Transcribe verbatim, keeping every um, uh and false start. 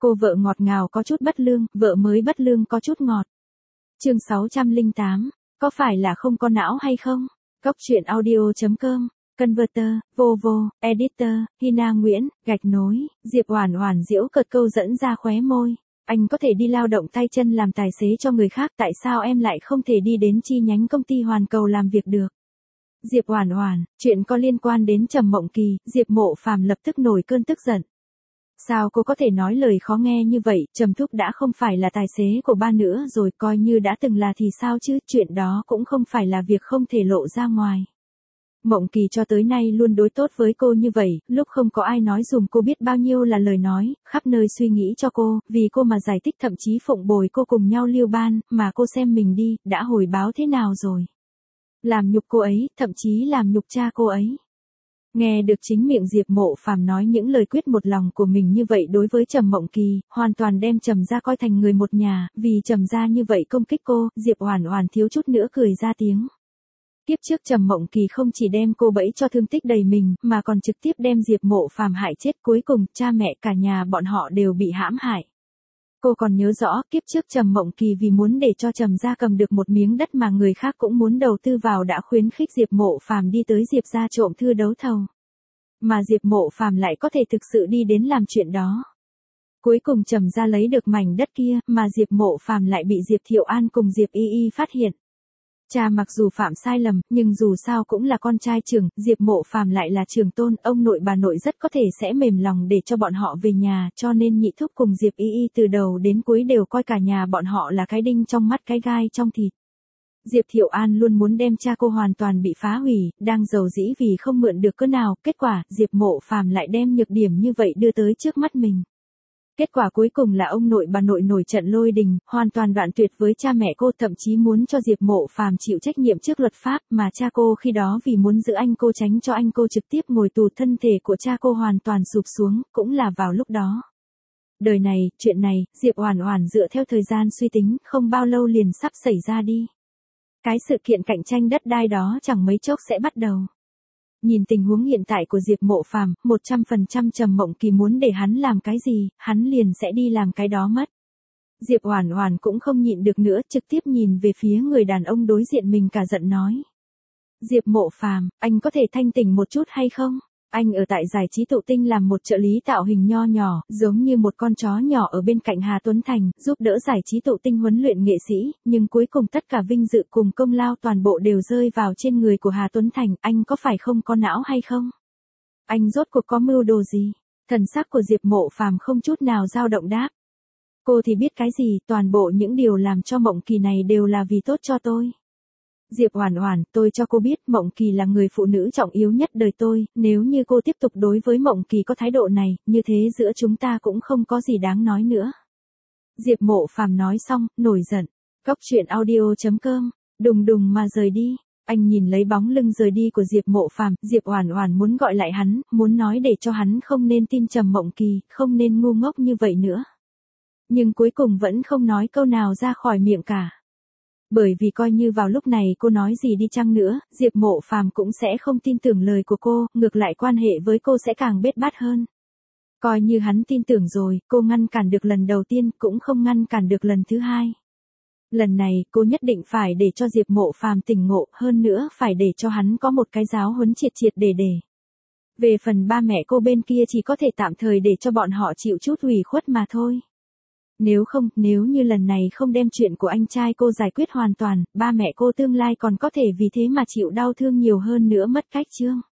Cô vợ ngọt ngào có chút bất lương, vợ mới bất lương có chút ngọt. Chương sáu trăm lẻ tám, có phải là không có não hay không? Cốc truyện audio chấm com, Converter, Vovo, Editor, Hina Nguyễn, gạch nối, Diệp Oản Oản giễu cợt câu dẫn ra khóe môi. Anh có thể đi lao động tay chân làm tài xế cho người khác, tại sao em lại không thể đi đến chi nhánh công ty Hoàn Cầu làm việc được? Diệp Oản Oản, chuyện có liên quan đến Trầm Mộng Kỳ, Diệp Mộ Phàm lập tức nổi cơn tức giận. Sao cô có thể nói lời khó nghe như vậy, Trầm Thúc đã không phải là tài xế của ba nữa rồi, coi như đã từng là thì sao chứ, chuyện đó cũng không phải là việc không thể lộ ra ngoài. Mộng Kỳ cho tới nay luôn đối tốt với cô như vậy, lúc không có ai nói dùm cô biết bao nhiêu là lời nói, khắp nơi suy nghĩ cho cô, vì cô mà giải thích, thậm chí phụng bồi cô cùng nhau liêu ban, mà cô xem mình đi, đã hồi báo thế nào rồi. Làm nhục cô ấy, thậm chí làm nhục cha cô ấy. Nghe được chính miệng Diệp Mộ Phàm nói những lời quyết một lòng của mình như vậy đối với Trầm Mộng Kỳ, hoàn toàn đem Trầm gia coi thành người một nhà, vì Trầm gia như vậy công kích cô, Diệp Oản Oản thiếu chút nữa cười ra tiếng. Tiếp trước Trầm Mộng Kỳ không chỉ đem cô bẫy cho thương tích đầy mình, mà còn trực tiếp đem Diệp Mộ Phàm hại chết, cuối cùng cha mẹ cả nhà bọn họ đều bị hãm hại. Cô còn nhớ rõ, kiếp trước Trầm Mộng Kỳ vì muốn để cho Trầm gia cầm được một miếng đất mà người khác cũng muốn đầu tư vào đã khuyến khích Diệp Mộ Phàm đi tới Diệp gia trộm thư đấu thầu. Mà Diệp Mộ Phàm lại có thể thực sự đi đến làm chuyện đó. Cuối cùng Trầm gia lấy được mảnh đất kia, mà Diệp Mộ Phàm lại bị Diệp Thiệu An cùng Diệp Y Y phát hiện. Cha mặc dù phạm sai lầm, nhưng dù sao cũng là con trai trưởng, Diệp Mộ Phàm lại là trưởng tôn, ông nội bà nội rất có thể sẽ mềm lòng để cho bọn họ về nhà, cho nên nhị thúc cùng Diệp Y Y từ đầu đến cuối đều coi cả nhà bọn họ là cái đinh trong mắt cái gai trong thịt. Diệp Thiệu An luôn muốn đem cha cô hoàn toàn bị phá hủy, đang giàu dĩ vì không mượn được cớ nào, kết quả, Diệp Mộ Phàm lại đem nhược điểm như vậy đưa tới trước mắt mình. Kết quả cuối cùng là ông nội bà nội nổi trận lôi đình, hoàn toàn đoạn tuyệt với cha mẹ cô, thậm chí muốn cho Diệp Mộ Phàm chịu trách nhiệm trước luật pháp, mà cha cô khi đó vì muốn giữ anh cô tránh cho anh cô trực tiếp ngồi tù, thân thể của cha cô hoàn toàn sụp xuống, cũng là vào lúc đó. Đời này, chuyện này, Diệp Oản Oản dựa theo thời gian suy tính, không bao lâu liền sắp xảy ra đi. Cái sự kiện cạnh tranh đất đai đó chẳng mấy chốc sẽ bắt đầu. Nhìn tình huống hiện tại của Diệp Mộ Phàm, một trăm phần trăm Trầm Mộng Kỳ muốn để hắn làm cái gì, hắn liền sẽ đi làm cái đó mất. Diệp Oản Oản cũng không nhịn được nữa, trực tiếp nhìn về phía người đàn ông đối diện mình cả giận nói. Diệp Mộ Phàm, anh có thể thanh tỉnh một chút hay không? Anh ở tại Giải Trí Tụ Tinh làm một trợ lý tạo hình nho nhỏ, giống như một con chó nhỏ ở bên cạnh Hà Tuấn Thành, giúp đỡ Giải Trí Tụ Tinh huấn luyện nghệ sĩ, nhưng cuối cùng tất cả vinh dự cùng công lao toàn bộ đều rơi vào trên người của Hà Tuấn Thành, anh có phải không có não hay không? Anh rốt cuộc có mưu đồ gì? Thần sắc của Diệp Mộ Phàm không chút nào dao động đáp. Cô thì biết cái gì, toàn bộ những điều làm cho Mộng Kỳ này đều là vì tốt cho tôi. Diệp Oản Oản, tôi cho cô biết Mộng Kỳ là người phụ nữ trọng yếu nhất đời tôi, nếu như cô tiếp tục đối với Mộng Kỳ có thái độ này, như thế giữa chúng ta cũng không có gì đáng nói nữa. Diệp Mộ Phàm nói xong, nổi giận. Cốc truyện audio chấm com, đùng đùng mà rời đi. Anh nhìn lấy bóng lưng rời đi của Diệp Mộ Phàm, Diệp Oản Oản muốn gọi lại hắn, muốn nói để cho hắn không nên tin Trầm Mộng Kỳ, không nên ngu ngốc như vậy nữa. Nhưng cuối cùng vẫn không nói câu nào ra khỏi miệng cả. Bởi vì coi như vào lúc này cô nói gì đi chăng nữa, Diệp Mộ Phàm cũng sẽ không tin tưởng lời của cô, ngược lại quan hệ với cô sẽ càng bết bát hơn. Coi như hắn tin tưởng rồi, cô ngăn cản được lần đầu tiên, cũng không ngăn cản được lần thứ hai. Lần này, cô nhất định phải để cho Diệp Mộ Phàm tỉnh ngộ, hơn nữa phải để cho hắn có một cái giáo huấn triệt triệt để để. Về phần ba mẹ cô bên kia chỉ có thể tạm thời để cho bọn họ chịu chút ủy khuất mà thôi. Nếu không, nếu như lần này không đem chuyện của anh trai cô giải quyết hoàn toàn, ba mẹ cô tương lai còn có thể vì thế mà chịu đau thương nhiều hơn nữa mất cách chương.